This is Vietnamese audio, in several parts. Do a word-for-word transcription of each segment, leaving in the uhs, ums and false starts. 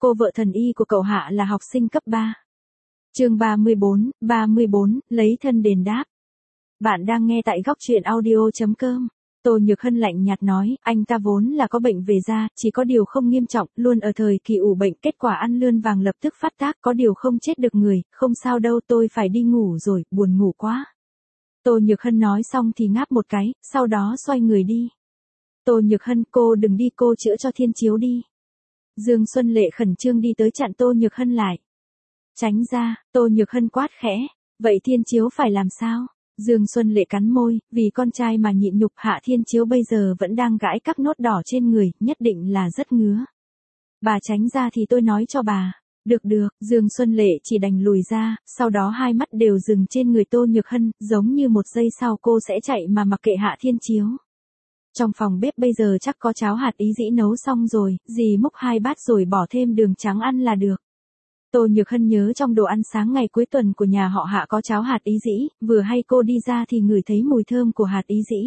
cô vợ thần y của cậu Hạ là học sinh cấp ba. Chương ba mươi bốn, ba mươi bốn, lấy thân đền đáp. Bạn đang nghe tại góc truyện audio chấm com. Tô Nhược Hân lạnh nhạt nói, anh ta vốn là có bệnh về da, chỉ có điều không nghiêm trọng, luôn ở thời kỳ ủ bệnh, kết quả ăn lươn vàng lập tức phát tác, có điều không chết được người, không sao đâu, tôi phải đi ngủ rồi, buồn ngủ quá. Tô Nhược Hân nói xong thì ngáp một cái, sau đó xoay người đi. Tô Nhược Hân, cô đừng đi, cô chữa cho Thiên Chiếu đi. Dương Xuân Lệ khẩn trương đi tới chặn Tô Nhược Hân lại. Tránh ra, Tô Nhược Hân quát khẽ, vậy Thiên Chiếu phải làm sao? Dương Xuân Lệ cắn môi, vì con trai mà nhịn nhục, Hạ Thiên Chiếu bây giờ vẫn đang gãi các nốt đỏ trên người, nhất định là rất ngứa. Bà tránh ra thì tôi nói cho bà. Được được, Dương Xuân Lệ chỉ đành lùi ra, sau đó hai mắt đều dừng trên người Tô Nhược Hân, giống như một giây sau cô sẽ chạy mà mặc kệ Hạ Thiên Chiếu. Trong phòng bếp bây giờ chắc có cháo hạt ý dĩ nấu xong rồi, dì múc hai bát rồi bỏ thêm đường trắng ăn là được. Tô Nhược Hân nhớ trong đồ ăn sáng ngày cuối tuần của nhà họ Hạ có cháo hạt ý dĩ, vừa hay cô đi ra thì ngửi thấy mùi thơm của hạt ý dĩ.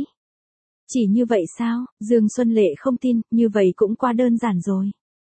Chỉ như vậy sao? Dương Xuân Lệ không tin, như vậy cũng quá đơn giản rồi.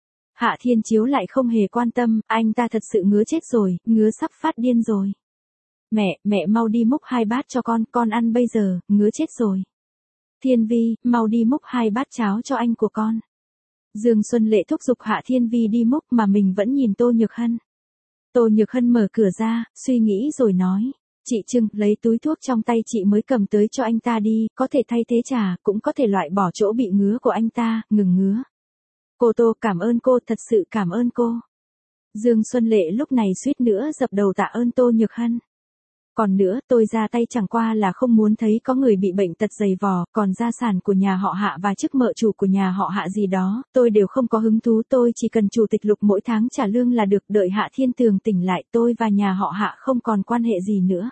Hạ Thiên Chiếu lại không hề quan tâm, anh ta thật sự ngứa chết rồi, ngứa sắp phát điên rồi. Mẹ, mẹ mau đi múc hai bát cho con, con ăn bây giờ, ngứa chết rồi. Thiên Vi, mau đi múc hai bát cháo cho anh của con. Dương Xuân Lệ thúc giục Hạ Thiên Vi đi múc mà mình vẫn nhìn Tô Nhược Hân. Tô Nhược Hân mở cửa ra, suy nghĩ rồi nói. Chị Trưng, lấy túi thuốc trong tay chị mới cầm tới cho anh ta đi, có thể thay thế trà, cũng có thể loại bỏ chỗ bị ngứa của anh ta, ngừng ngứa. Cô Tô, cảm ơn cô, thật sự cảm ơn cô. Dương Xuân Lệ lúc này suýt nữa dập đầu tạ ơn Tô Nhược Hân. Còn nữa, tôi ra tay chẳng qua là không muốn thấy có người bị bệnh tật dày vò, còn gia sản của nhà họ Hạ và chức mợ chủ của nhà họ Hạ gì đó, tôi đều không có hứng thú, tôi chỉ cần chủ tịch Lục mỗi tháng trả lương là được, đợi Hạ Thiên Tường tỉnh lại tôi và nhà họ Hạ không còn quan hệ gì nữa.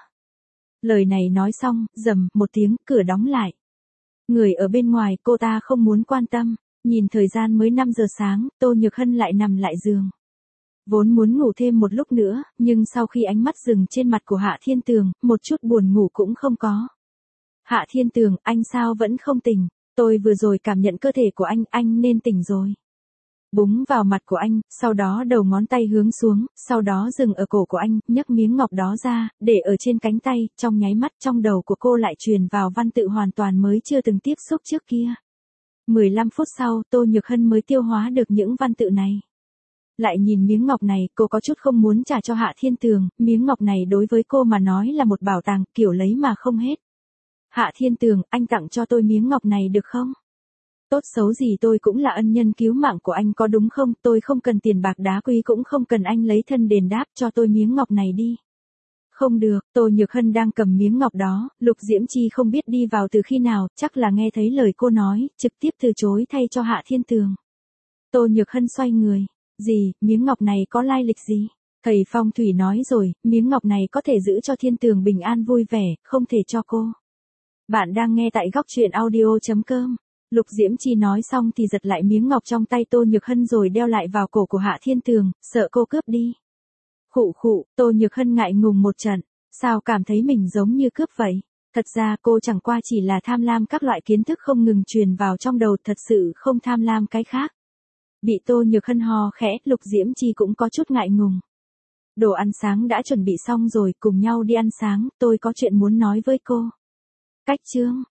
Lời này nói xong, rầm, một tiếng, cửa đóng lại. Người ở bên ngoài, cô ta không muốn quan tâm, nhìn thời gian mới năm giờ sáng, Tô Nhược Hân lại nằm lại giường. Vốn muốn ngủ thêm một lúc nữa, nhưng sau khi ánh mắt dừng trên mặt của Hạ Thiên Tường, một chút buồn ngủ cũng không có. Hạ Thiên Tường, anh sao vẫn không tỉnh? Tôi vừa rồi cảm nhận cơ thể của anh, anh nên tỉnh rồi. Búng vào mặt của anh, sau đó đầu ngón tay hướng xuống, sau đó dừng ở cổ của anh, nhấc miếng ngọc đó ra, để ở trên cánh tay, trong nháy mắt trong đầu của cô lại truyền vào văn tự hoàn toàn mới chưa từng tiếp xúc trước kia. mười lăm phút sau, Tô Nhược Hân mới tiêu hóa được những văn tự này. Lại nhìn miếng ngọc này, cô có chút không muốn trả cho Hạ Thiên Tường, miếng ngọc này đối với cô mà nói là một bảo tàng, kiểu lấy mà không hết. Hạ Thiên Tường, anh tặng cho tôi miếng ngọc này được không? Tốt xấu gì tôi cũng là ân nhân cứu mạng của anh có đúng không, tôi không cần tiền bạc đá quý cũng không cần anh lấy thân đền đáp, cho tôi miếng ngọc này đi. Không được, Tô Nhược Hân đang cầm miếng ngọc đó, Lục Diễm Chi không biết đi vào từ khi nào, chắc là nghe thấy lời cô nói, trực tiếp từ chối thay cho Hạ Thiên Tường. Tô Nhược Hân xoay người. Gì, miếng ngọc này có lai lịch gì? Thầy phong thủy nói rồi, miếng ngọc này có thể giữ cho Thiên Tường bình an vui vẻ, không thể cho cô. Bạn đang nghe tại góc truyện audio chấm com. Lục Diễm Chi nói xong thì giật lại miếng ngọc trong tay Tô Nhược Hân rồi đeo lại vào cổ của Hạ Thiên Tường, sợ cô cướp đi. Khụ khụ, Tô Nhược Hân ngại ngùng một trận, sao cảm thấy mình giống như cướp vậy? Thật ra cô chẳng qua chỉ là tham lam các loại kiến thức không ngừng truyền vào trong đầu, thật sự không tham lam cái khác. Bị Tô Nhược Hân hò khẽ, Lục Diễm Chi cũng có chút ngại ngùng. Đồ ăn sáng đã chuẩn bị xong rồi, cùng nhau đi ăn sáng, tôi có chuyện muốn nói với cô. Cách chương.